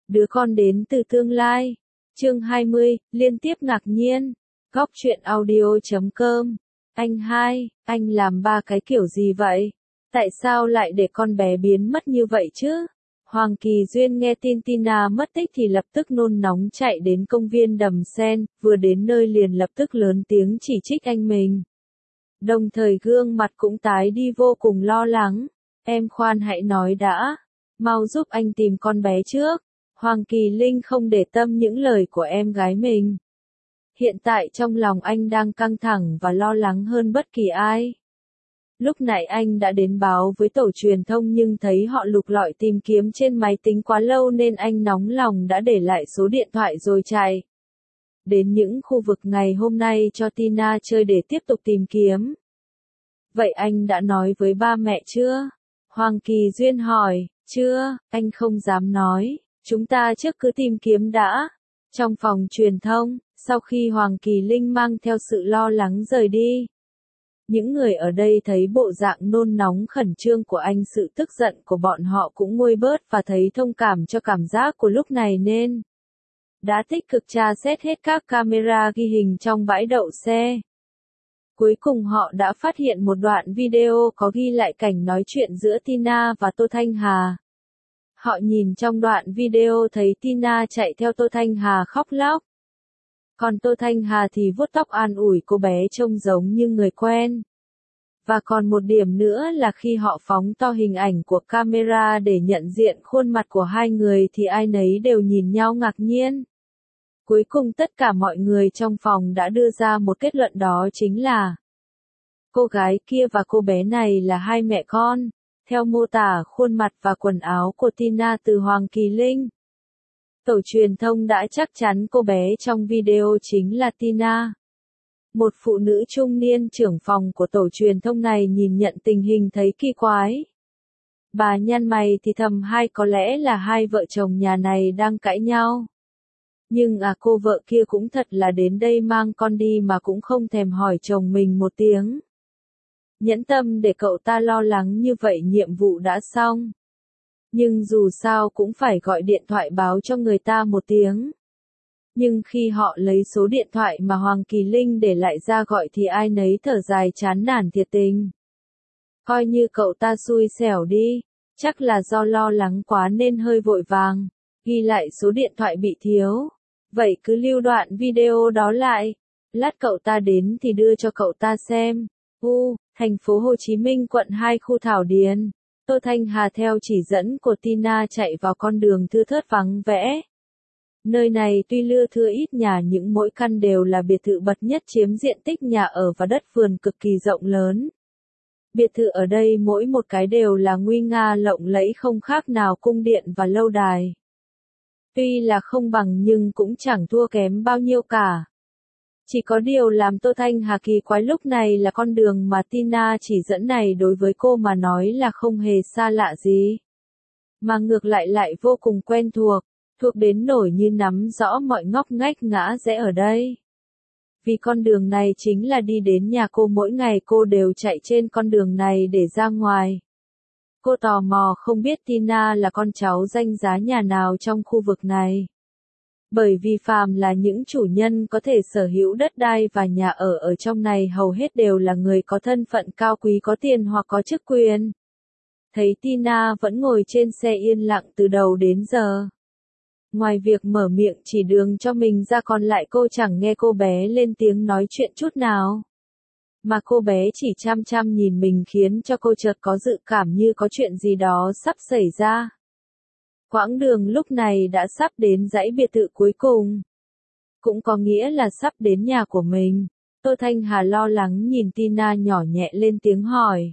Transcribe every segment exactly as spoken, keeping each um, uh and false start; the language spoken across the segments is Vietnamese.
Đứa con đến từ tương lai. Chương hai mươi, liên tiếp ngạc nhiên. Góc truyện audio chấm com. Anh hai, anh làm ba cái kiểu gì vậy? Tại sao lại để con bé biến mất như vậy chứ? Hoàng Kỳ Duyên nghe tin Tina mất tích thì lập tức nôn nóng chạy đến công viên Đầm Sen, vừa đến nơi liền lập tức lớn tiếng chỉ trích anh mình. Đồng thời gương mặt cũng tái đi vô cùng lo lắng. Em khoan hãy nói đã. Mau giúp anh tìm con bé trước. Hoàng Kỳ Linh không để tâm những lời của em gái mình. Hiện tại trong lòng anh đang căng thẳng và lo lắng hơn bất kỳ ai. Lúc nãy anh đã đến báo với tổ truyền thông nhưng thấy họ lục lọi tìm kiếm trên máy tính quá lâu nên anh nóng lòng đã để lại số điện thoại rồi chạy đến những khu vực ngày hôm nay cho Tina chơi để tiếp tục tìm kiếm. Vậy anh đã nói với ba mẹ chưa? Hoàng Kỳ Duyên hỏi. Chưa, anh không dám nói. Chúng ta trước cứ tìm kiếm đã. Trong phòng truyền thông, sau khi Hoàng Kỳ Linh mang theo sự lo lắng rời đi, những người ở đây thấy bộ dạng nôn nóng khẩn trương của anh, sự tức giận của bọn họ cũng nguôi bớt và thấy thông cảm cho cảm giác của lúc này nên đã tích cực tra xét hết các camera ghi hình trong bãi đậu xe. Cuối cùng họ đã phát hiện một đoạn video có ghi lại cảnh nói chuyện giữa Tina và Tô Thanh Hà. Họ nhìn trong đoạn video thấy Tina chạy theo Tô Thanh Hà khóc lóc. Còn Tô Thanh Hà thì vuốt tóc an ủi cô bé trông giống như người quen. Và còn một điểm nữa là khi họ phóng to hình ảnh của camera để nhận diện khuôn mặt của hai người thì ai nấy đều nhìn nhau ngạc nhiên. Cuối cùng tất cả mọi người trong phòng đã đưa ra một kết luận, đó chính là cô gái kia và cô bé này là hai mẹ con. Theo mô tả khuôn mặt và quần áo của Tina từ Hoàng Kỳ Linh, tổ truyền thông đã chắc chắn cô bé trong video chính là Tina. Một phụ nữ trung niên trưởng phòng của tổ truyền thông này nhìn nhận tình hình thấy kỳ quái. Bà nhăn mày thì thầm hai có lẽ là hai vợ chồng nhà này đang cãi nhau. Nhưng à cô vợ kia cũng thật là đến đây mang con đi mà cũng không thèm hỏi chồng mình một tiếng. Nhẫn tâm để cậu ta lo lắng như vậy, nhiệm vụ đã xong. Nhưng dù sao cũng phải gọi điện thoại báo cho người ta một tiếng. Nhưng khi họ lấy số điện thoại mà Hoàng Kỳ Linh để lại ra gọi thì ai nấy thở dài chán nản thiệt tình. Coi như cậu ta xui xẻo đi, chắc là do lo lắng quá nên hơi vội vàng, ghi lại số điện thoại bị thiếu. Vậy cứ lưu đoạn video đó lại, lát cậu ta đến thì đưa cho cậu ta xem. U, thành phố Hồ Chí Minh quận hai khu Thảo Điền. Tô Thanh Hà theo chỉ dẫn của Tina chạy vào con đường thưa thớt vắng vẻ. Nơi này tuy lưa thưa ít nhà nhưng mỗi căn đều là biệt thự bậc nhất, chiếm diện tích nhà ở và đất vườn cực kỳ rộng lớn. Biệt thự ở đây mỗi một cái đều là nguy nga lộng lẫy, không khác nào cung điện và lâu đài. Tuy là không bằng nhưng cũng chẳng thua kém bao nhiêu cả. Chỉ có điều làm Tô Thanh Hà kỳ quái lúc này là con đường mà Tina chỉ dẫn này đối với cô mà nói là không hề xa lạ gì. Mà ngược lại lại vô cùng quen thuộc, thuộc đến nỗi như nắm rõ mọi ngóc ngách ngã rẽ ở đây. Vì con đường này chính là đi đến nhà cô, mỗi ngày cô đều chạy trên con đường này để ra ngoài. Cô tò mò không biết Tina là con cháu danh giá nhà nào trong khu vực này. Bởi vì phàm là những chủ nhân có thể sở hữu đất đai và nhà ở ở trong này hầu hết đều là người có thân phận cao quý, có tiền hoặc có chức quyền. Thấy Tina vẫn ngồi trên xe yên lặng từ đầu đến giờ. Ngoài việc mở miệng chỉ đường cho mình ra còn lại cô chẳng nghe cô bé lên tiếng nói chuyện chút nào. Mà cô bé chỉ chăm chăm nhìn mình khiến cho cô chợt có dự cảm như có chuyện gì đó sắp xảy ra. Quãng đường lúc này đã sắp đến dãy biệt thự cuối cùng. Cũng có nghĩa là sắp đến nhà của mình. Tô Thanh Hà lo lắng nhìn Tina nhỏ nhẹ lên tiếng hỏi.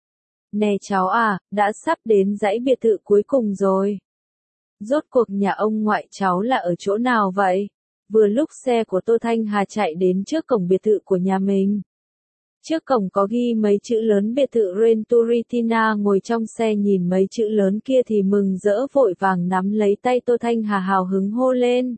Nè cháu à, đã sắp đến dãy biệt thự cuối cùng rồi. Rốt cuộc nhà ông ngoại cháu là ở chỗ nào vậy? Vừa lúc xe của Tô Thanh Hà chạy đến trước cổng biệt thự của nhà mình. Trước cổng có ghi mấy chữ lớn biệt thự Renturi. Tina ngồi trong xe nhìn mấy chữ lớn kia thì mừng rỡ vội vàng nắm lấy tay Tô Thanh Hà hào hứng hô lên.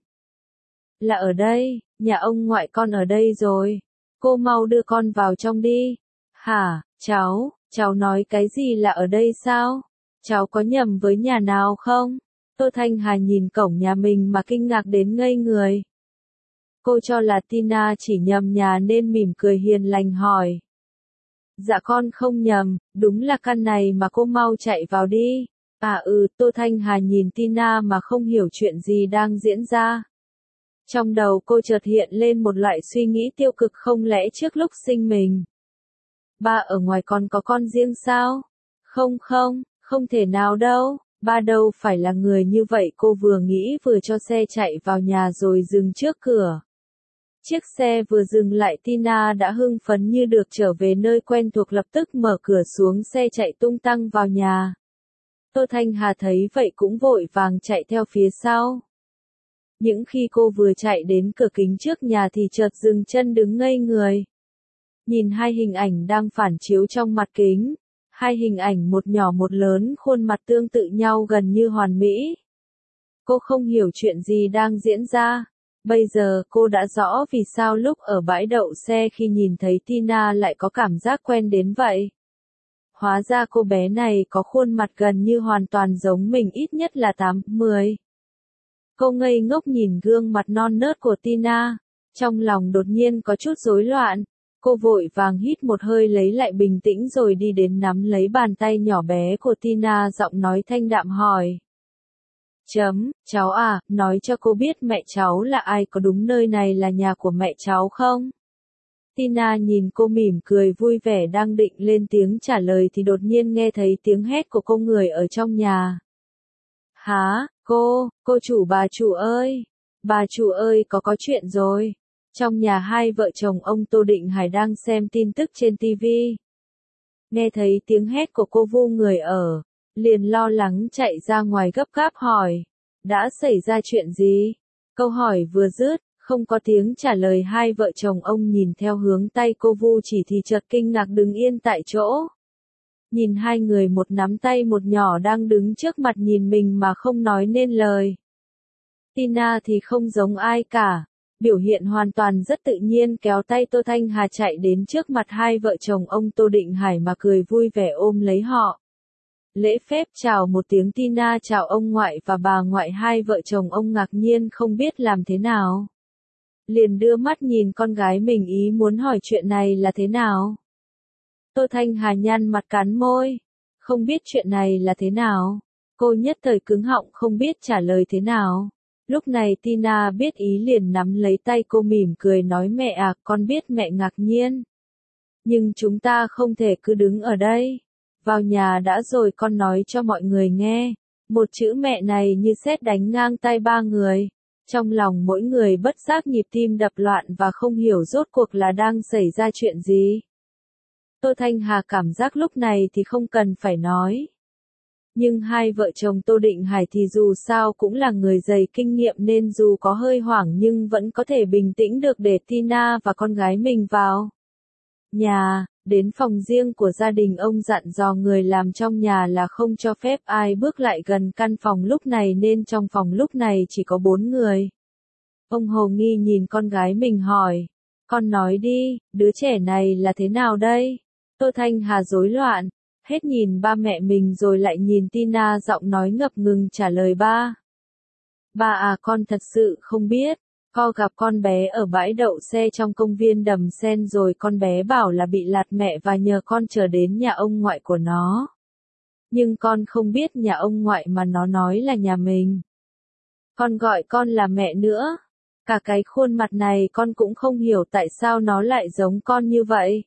Là ở đây, nhà ông ngoại con ở đây rồi. Cô mau đưa con vào trong đi. Hả, cháu, cháu nói cái gì là ở đây sao? Cháu có nhầm với nhà nào không? Tô Tô Thanh Hà nhìn cổng nhà mình mà kinh ngạc đến ngây người. Cô cho là Tina chỉ nhầm nhà nên mỉm cười hiền lành hỏi. Dạ con không nhầm, đúng là căn này mà cô mau chạy vào đi. À ừ, Tô Thanh Hà nhìn Tina mà không hiểu chuyện gì đang diễn ra. Trong đầu cô chợt hiện lên một loại suy nghĩ tiêu cực, không lẽ trước lúc sinh mình. Ba ở ngoài còn có con riêng sao? Không không, không thể nào đâu, ba đâu phải là người như vậy. Cô vừa nghĩ vừa cho xe chạy vào nhà rồi dừng trước cửa. Chiếc xe vừa dừng lại, Tina đã hưng phấn như được trở về nơi quen thuộc, lập tức mở cửa xuống xe chạy tung tăng vào nhà. Tô Thanh Hà thấy vậy cũng vội vàng chạy theo phía sau. Những khi cô vừa chạy đến cửa kính trước nhà thì chợt dừng chân đứng ngây người. Nhìn hai hình ảnh đang phản chiếu trong mặt kính. Hai hình ảnh một nhỏ một lớn, khuôn mặt tương tự nhau gần như hoàn mỹ. Cô không hiểu chuyện gì đang diễn ra. Bây giờ cô đã rõ vì sao lúc ở bãi đậu xe khi nhìn thấy Tina lại có cảm giác quen đến vậy. Hóa ra cô bé này có khuôn mặt gần như hoàn toàn giống mình, ít nhất là tám, mười. Cô ngây ngốc nhìn gương mặt non nớt của Tina. Trong lòng đột nhiên có chút rối loạn. Cô vội vàng hít một hơi lấy lại bình tĩnh rồi đi đến nắm lấy bàn tay nhỏ bé của Tina, giọng nói thanh đạm hỏi. Chấm, cháu à, nói cho cô biết mẹ cháu là ai, có đúng nơi này là nhà của mẹ cháu không? Tina nhìn cô mỉm cười vui vẻ đang định lên tiếng trả lời thì đột nhiên nghe thấy tiếng hét của cô người ở trong nhà. Hả, cô, cô chủ bà chủ ơi, bà chủ ơi có có chuyện rồi. Trong nhà hai vợ chồng ông Tô Định Hải đang xem tin tức trên ti vi. Nghe thấy tiếng hét của cô Vu người ở, liền lo lắng chạy ra ngoài gấp gáp hỏi. Đã xảy ra chuyện gì? Câu hỏi vừa dứt, không có tiếng trả lời, hai vợ chồng ông nhìn theo hướng tay cô Vu chỉ thì chợt kinh ngạc đứng yên tại chỗ. Nhìn hai người một nắm tay một nhỏ đang đứng trước mặt nhìn mình mà không nói nên lời. Tina thì không giống ai cả. Biểu hiện hoàn toàn rất tự nhiên, kéo tay Tô Thanh Hà chạy đến trước mặt hai vợ chồng ông Tô Định Hải mà cười vui vẻ ôm lấy họ. Lễ phép chào một tiếng, Tina chào ông ngoại và bà ngoại. Hai vợ chồng ông ngạc nhiên không biết làm thế nào. Liền đưa mắt nhìn con gái mình, ý muốn hỏi chuyện này là thế nào. Tô Thanh Hà nhăn mặt cắn môi. Không biết chuyện này là thế nào. Cô nhất thời cứng họng không biết trả lời thế nào. Lúc này Tina biết ý liền nắm lấy tay cô mỉm cười nói mẹ à, con biết mẹ ngạc nhiên. Nhưng chúng ta không thể cứ đứng ở đây. Vào nhà đã rồi, con nói cho mọi người nghe. Một chữ mẹ này như sét đánh ngang tai ba người. Trong lòng mỗi người bất giác nhịp tim đập loạn và không hiểu rốt cuộc là đang xảy ra chuyện gì. Tô Thanh Hà cảm giác lúc này thì không cần phải nói. Nhưng hai vợ chồng Tô Định Hải thì dù sao cũng là người dày kinh nghiệm nên dù có hơi hoảng nhưng vẫn có thể bình tĩnh được để Tina và con gái mình vào nhà. Đến phòng riêng của gia đình, ông dặn dò người làm trong nhà là không cho phép ai bước lại gần căn phòng lúc này nên trong phòng lúc này chỉ có bốn người. Ông hồ nghi nhìn con gái mình hỏi. Con nói đi, đứa trẻ này là thế nào đây? Tô Thanh Hà rối loạn. Hết nhìn ba mẹ mình rồi lại nhìn Tina, giọng nói ngập ngừng trả lời ba. Ba à, con thật sự không biết. Con gặp con bé ở bãi đậu xe trong công viên Đầm Sen rồi, con bé bảo là bị lạc mẹ và nhờ con chờ đến nhà ông ngoại của nó. Nhưng con không biết nhà ông ngoại mà nó nói là nhà mình. Con gọi con là mẹ nữa. Cả cái khuôn mặt này con cũng không hiểu tại sao nó lại giống con như vậy.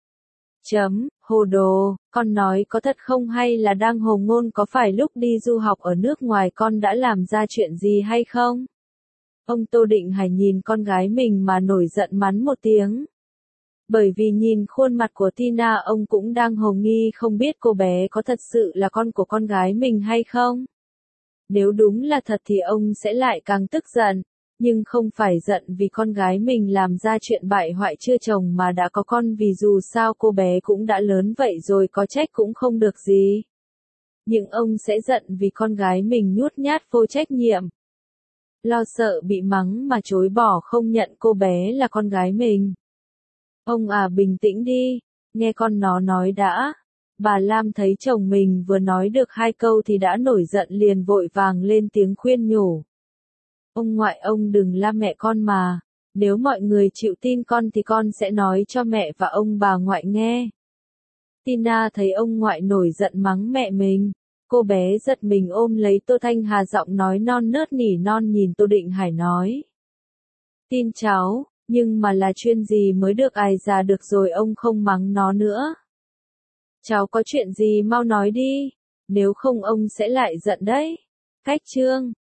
Chấm, hồ đồ, con nói có thật không hay là đang hồ ngôn, có phải lúc đi du học ở nước ngoài con đã làm ra chuyện gì hay không? Ông Tô Định Hải nhìn con gái mình mà nổi giận mắng một tiếng. Bởi vì nhìn khuôn mặt của Tina, ông cũng đang hồ nghi không biết cô bé có thật sự là con của con gái mình hay không. Nếu đúng là thật thì ông sẽ lại càng tức giận. Nhưng không phải giận vì con gái mình làm ra chuyện bại hoại chưa chồng mà đã có con, vì dù sao cô bé cũng đã lớn vậy rồi, có trách cũng không được gì. Nhưng ông sẽ giận vì con gái mình nhút nhát vô trách nhiệm. Lo sợ bị mắng mà chối bỏ không nhận cô bé là con gái mình. Ông à, bình tĩnh đi, nghe con nó nói đã. Bà Lam thấy chồng mình vừa nói được hai câu thì đã nổi giận liền vội vàng lên tiếng khuyên nhủ. Ông ngoại ông đừng la mẹ con mà, nếu mọi người chịu tin con thì con sẽ nói cho mẹ và ông bà ngoại nghe. Tina thấy ông ngoại nổi giận mắng mẹ mình, cô bé giật mình ôm lấy Tô Thanh Hà giọng nói non nớt nỉ non nhìn Tô Định Hải nói. Tin cháu, nhưng mà là chuyện gì mới được ai ra được rồi ông không mắng nó nữa. Cháu có chuyện gì mau nói đi, nếu không ông sẽ lại giận đấy. Cách chương